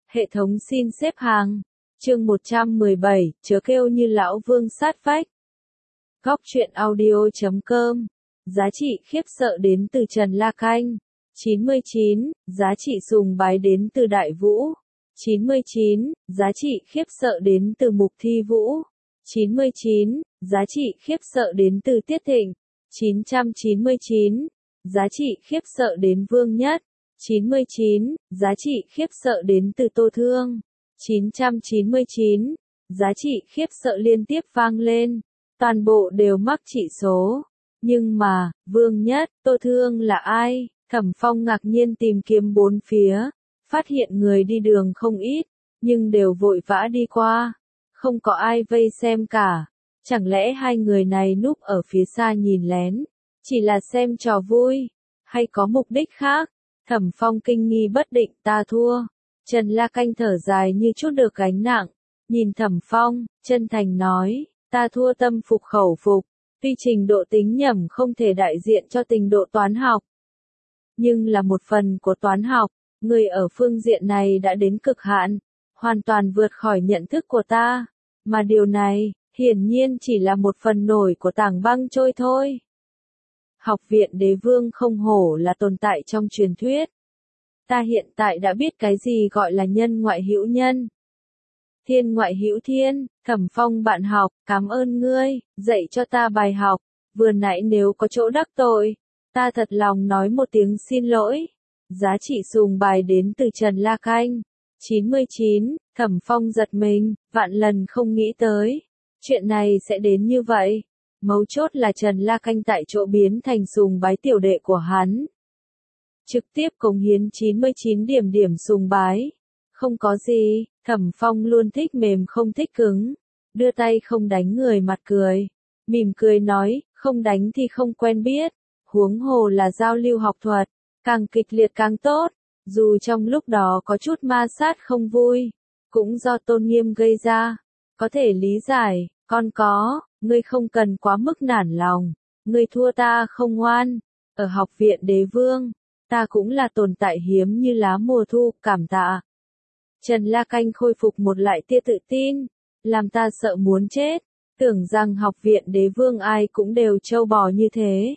Hệ thống xin xếp hàng. Chương 117, chớ kêu như lão vương sát vách. Góc truyện audio.com. Giá trị khiếp sợ đến từ Trần La Canh. 99, giá trị sùng bái đến từ Đại Vũ. 99, giá trị khiếp sợ đến từ Mục Thi Vũ. 99, giá trị khiếp sợ đến từ Tiết Thịnh. 999, giá trị khiếp sợ đến Vương Nhất. 99, giá trị khiếp sợ đến từ Tô Thương. 999, giá trị khiếp sợ liên tiếp vang lên. Toàn bộ đều mắc trị số. Nhưng mà, Vương Nhất, Tô Thương là ai? Thẩm Phong ngạc nhiên tìm kiếm bốn phía. Phát hiện người đi đường không ít, nhưng đều vội vã đi qua. Không có ai vây xem cả. Chẳng lẽ hai người này núp ở phía xa nhìn lén? Chỉ là xem trò vui? Hay có mục đích khác? Thẩm Phong kinh nghi bất định, ta thua. Trần La Canh thở dài như chút được gánh nặng. Nhìn Thẩm Phong, chân thành nói, ta thua tâm phục khẩu phục. Tuy trình độ tính nhẩm không thể đại diện cho trình độ toán học, nhưng là một phần của toán học, người ở phương diện này đã đến cực hạn, hoàn toàn vượt khỏi nhận thức của ta. Mà điều này, hiển nhiên chỉ là một phần nổi của tảng băng trôi thôi. Học viện Đế Vương không hổ là tồn tại trong truyền thuyết. Ta hiện tại đã biết cái gì gọi là nhân ngoại hữu nhân. Thiên ngoại hữu thiên. Thẩm Phong bạn học, cảm ơn ngươi, dạy cho ta bài học. Vừa nãy nếu có chỗ đắc tội, ta thật lòng nói một tiếng xin lỗi. Giá trị sùng bài đến từ Trần La Canh. 99, Thẩm Phong giật mình, vạn lần không nghĩ tới. Chuyện này sẽ đến như vậy. Mấu chốt là Trần La Canh tại chỗ biến thành sùng bái tiểu đệ của hắn. Trực tiếp cống hiến 99 điểm sùng bái. Không có gì, Thẩm Phong luôn thích mềm không thích cứng. Đưa tay không đánh người mặt cười. Mỉm cười nói, không đánh thì không quen biết. Huống hồ là giao lưu học thuật. Càng kịch liệt càng tốt. Dù trong lúc đó có chút ma sát không vui. Cũng do tôn nghiêm gây ra. Có thể lý giải, con có, ngươi không cần quá mức nản lòng. Ngươi thua ta không ngoan. Ở học viện Đế Vương, ta cũng là tồn tại hiếm như lá mùa thu, cảm tạ. Trần La Canh khôi phục một lại tia tự tin, làm ta sợ muốn chết, tưởng rằng học viện Đế Vương ai cũng đều trâu bò như thế.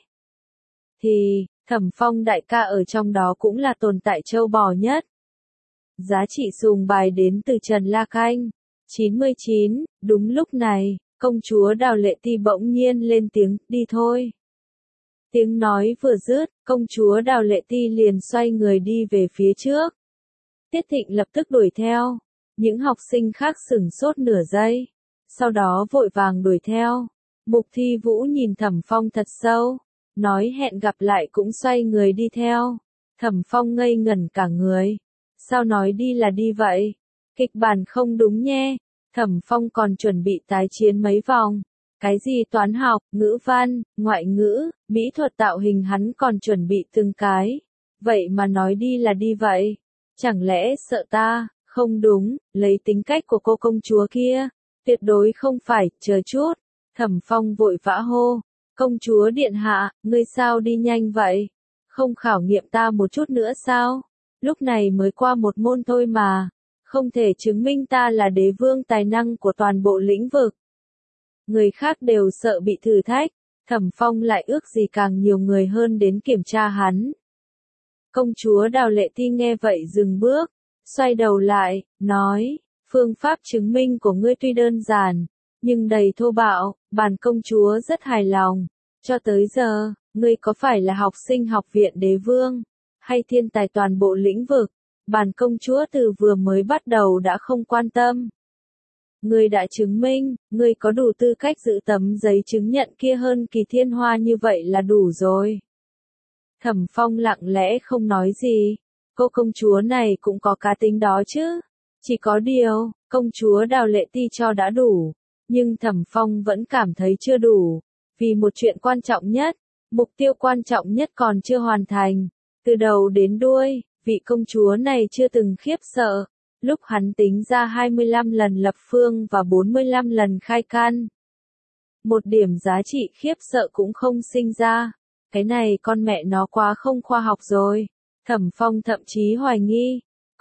Thì, Thẩm Phong đại ca ở trong đó cũng là tồn tại trâu bò nhất. Giá trị sùng bài đến từ Trần La Canh. 99, đúng lúc này, công chúa Đào Lệ Ti bỗng nhiên lên tiếng, đi thôi. Tiếng nói vừa dứt, công chúa Đào Lệ Ti liền xoay người đi về phía trước. Tiết Thịnh lập tức đuổi theo. Những học sinh khác sửng sốt nửa giây. Sau đó vội vàng đuổi theo. Mục Thi Vũ nhìn Thẩm Phong thật sâu. Nói hẹn gặp lại cũng xoay người đi theo. Thẩm Phong ngây ngẩn cả người. Sao nói đi là đi vậy? Kịch bản không đúng nhé. Thẩm Phong còn chuẩn bị tái chiến mấy vòng. Cái gì toán học, ngữ văn, ngoại ngữ, mỹ thuật tạo hình hắn còn chuẩn bị từng cái. Vậy mà nói đi là đi vậy. Chẳng lẽ sợ ta? Không đúng, lấy tính cách của cô công chúa kia. Tuyệt đối không phải, chờ chút. Thẩm Phong vội vã hô. Công chúa điện hạ, ngươi sao đi nhanh vậy? Không khảo nghiệm ta một chút nữa sao? Lúc này mới qua một môn thôi mà. Không thể chứng minh ta là đế vương tài năng của toàn bộ lĩnh vực. Người khác đều sợ bị thử thách. Thẩm Phong lại ước gì càng nhiều người hơn đến kiểm tra hắn. Công chúa Đào Lệ Ti nghe vậy dừng bước, xoay đầu lại, nói, phương pháp chứng minh của ngươi tuy đơn giản, nhưng đầy thô bạo, bản công chúa rất hài lòng. Cho tới giờ, ngươi có phải là học sinh học viện Đế Vương, hay thiên tài toàn bộ lĩnh vực? Bản công chúa từ vừa mới bắt đầu đã không quan tâm. Ngươi đã chứng minh, ngươi có đủ tư cách giữ tấm giấy chứng nhận kia hơn Kỳ Thiên Hoa như vậy là đủ rồi. Thẩm Phong lặng lẽ không nói gì. Cô công chúa này cũng có cá tính đó chứ. Chỉ có điều, công chúa Đào Lệ Ti cho đã đủ. Nhưng Thẩm Phong vẫn cảm thấy chưa đủ. Vì một chuyện quan trọng nhất, mục tiêu quan trọng nhất còn chưa hoàn thành. Từ đầu đến đuôi, vị công chúa này chưa từng khiếp sợ. Lúc hắn tính ra 25 lần lập phương và 45 lần khai căn. Một điểm giá trị khiếp sợ cũng không sinh ra. Cái này con mẹ nó quá không khoa học rồi. Thẩm Phong thậm chí hoài nghi,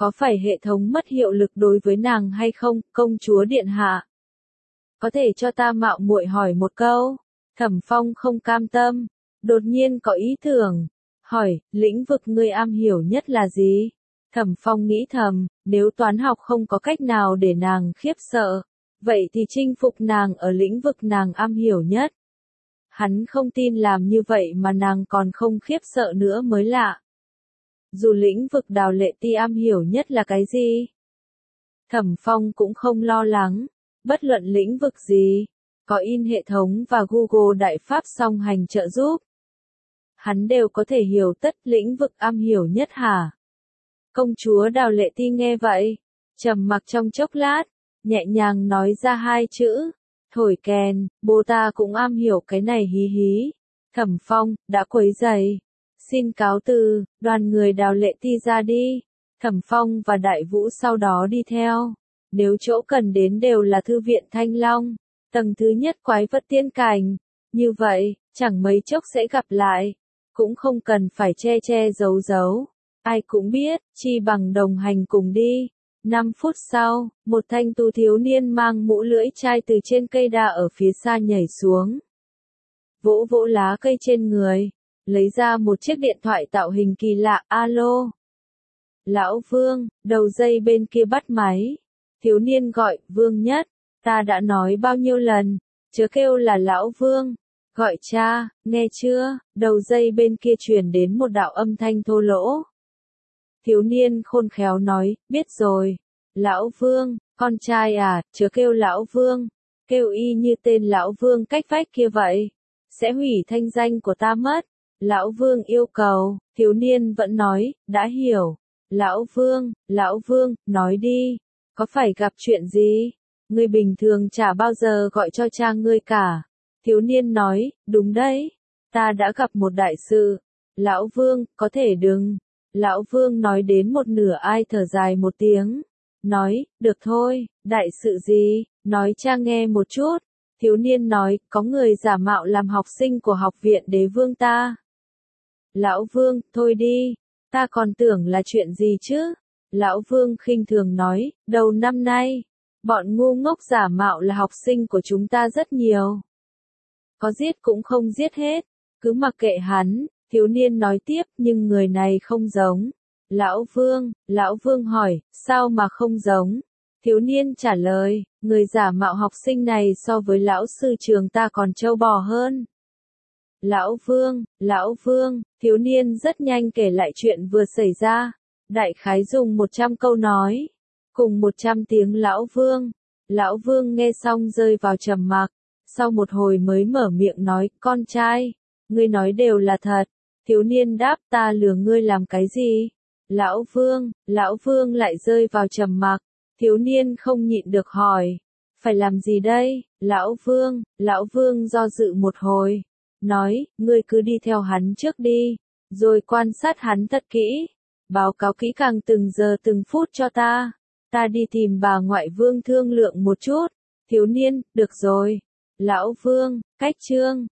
Có phải hệ thống mất hiệu lực đối với nàng hay không, công chúa điện hạ? Có thể cho ta mạo muội hỏi một câu? Thẩm Phong không cam tâm, đột nhiên có ý tưởng, hỏi, lĩnh vực ngươi am hiểu nhất là gì? Thẩm Phong nghĩ thầm, nếu toán học không có cách nào để nàng khiếp sợ, vậy thì chinh phục nàng ở lĩnh vực nàng am hiểu nhất. Hắn không tin làm như vậy mà nàng còn không khiếp sợ nữa mới lạ. Dù lĩnh vực Đào Lệ Ti am hiểu nhất là cái gì? Thẩm Phong cũng không lo lắng, bất luận lĩnh vực gì, có in hệ thống và Google Đại Pháp song hành trợ giúp. Hắn đều có thể hiểu tất lĩnh vực am hiểu nhất hả? Công chúa Đào Lệ Ti nghe vậy, trầm mặc trong chốc lát, nhẹ nhàng nói ra hai chữ, thổi kèn, bố ta cũng am hiểu cái này hí hí. Thẩm Phong, đã quấy rầy. Xin cáo từ, đoàn người Đào Lệ Ti ra đi. Thẩm Phong và Đại Vũ sau đó đi theo. Nếu chỗ cần đến đều là thư viện Thanh Long, tầng thứ nhất quái vật tiên cảnh. Như vậy, chẳng mấy chốc sẽ gặp lại. Cũng không cần phải che che giấu giấu. Ai cũng biết, chi bằng đồng hành cùng đi. 5 phút sau, một thanh tú thiếu niên mang mũ lưỡi chai từ trên cây đa ở phía xa nhảy xuống. Vỗ vỗ lá cây trên người, lấy ra một chiếc điện thoại tạo hình kỳ lạ, alo. Lão Vương, đầu dây bên kia bắt máy. Thiếu niên gọi, Vương Nhất, ta đã nói bao nhiêu lần, chớ kêu là Lão Vương. Gọi cha, nghe chưa? Đầu dây bên kia truyền đến một đạo âm thanh thô lỗ. Thiếu niên khôn khéo nói, biết rồi. Lão Vương, con trai à, chớ kêu Lão Vương. Kêu y như tên Lão Vương cách vách kia vậy. Sẽ hủy thanh danh của ta mất. Lão Vương yêu cầu, thiếu niên vẫn nói, đã hiểu. Lão Vương, nói đi. Có phải gặp chuyện gì? Ngươi bình thường chả bao giờ gọi cho cha ngươi cả. Thiếu niên nói, đúng đấy. Ta đã gặp một đại sự. Lão Vương, có thể đừng. Lão Vương nói đến một nửa ai thở dài một tiếng. Nói, được thôi, đại sự gì, nói cha nghe một chút. Thiếu niên nói, có người giả mạo làm học sinh của học viện đế vương ta. Lão Vương, thôi đi, ta còn tưởng là chuyện gì chứ. Lão Vương khinh thường nói, đầu năm nay, bọn ngu ngốc giả mạo là học sinh của chúng ta rất nhiều. Có giết cũng không giết hết, cứ mặc kệ hắn. Thiếu niên nói tiếp, nhưng người này không giống. Lão Vương hỏi, sao mà không giống? Thiếu niên trả lời, người giả mạo học sinh này so với lão sư trường ta còn trâu bò hơn. Lão Vương, thiếu niên rất nhanh kể lại chuyện vừa xảy ra. Đại khái dùng 100 câu nói, cùng 100 tiếng Lão Vương. Lão Vương nghe xong rơi vào trầm mặc, sau một hồi mới mở miệng nói, con trai, ngươi nói đều là thật. Thiếu niên đáp, ta lừa ngươi làm cái gì? Lão Vương lại rơi vào trầm mặc. Thiếu niên không nhịn được hỏi, phải làm gì đây? Lão Vương do dự một hồi, nói, ngươi cứ đi theo hắn trước đi, rồi quan sát hắn thật kỹ, báo cáo kỹ càng từng giờ từng phút cho ta. Ta đi tìm bà ngoại Vương thương lượng một chút. Thiếu niên, được rồi. Lão Vương, cách chương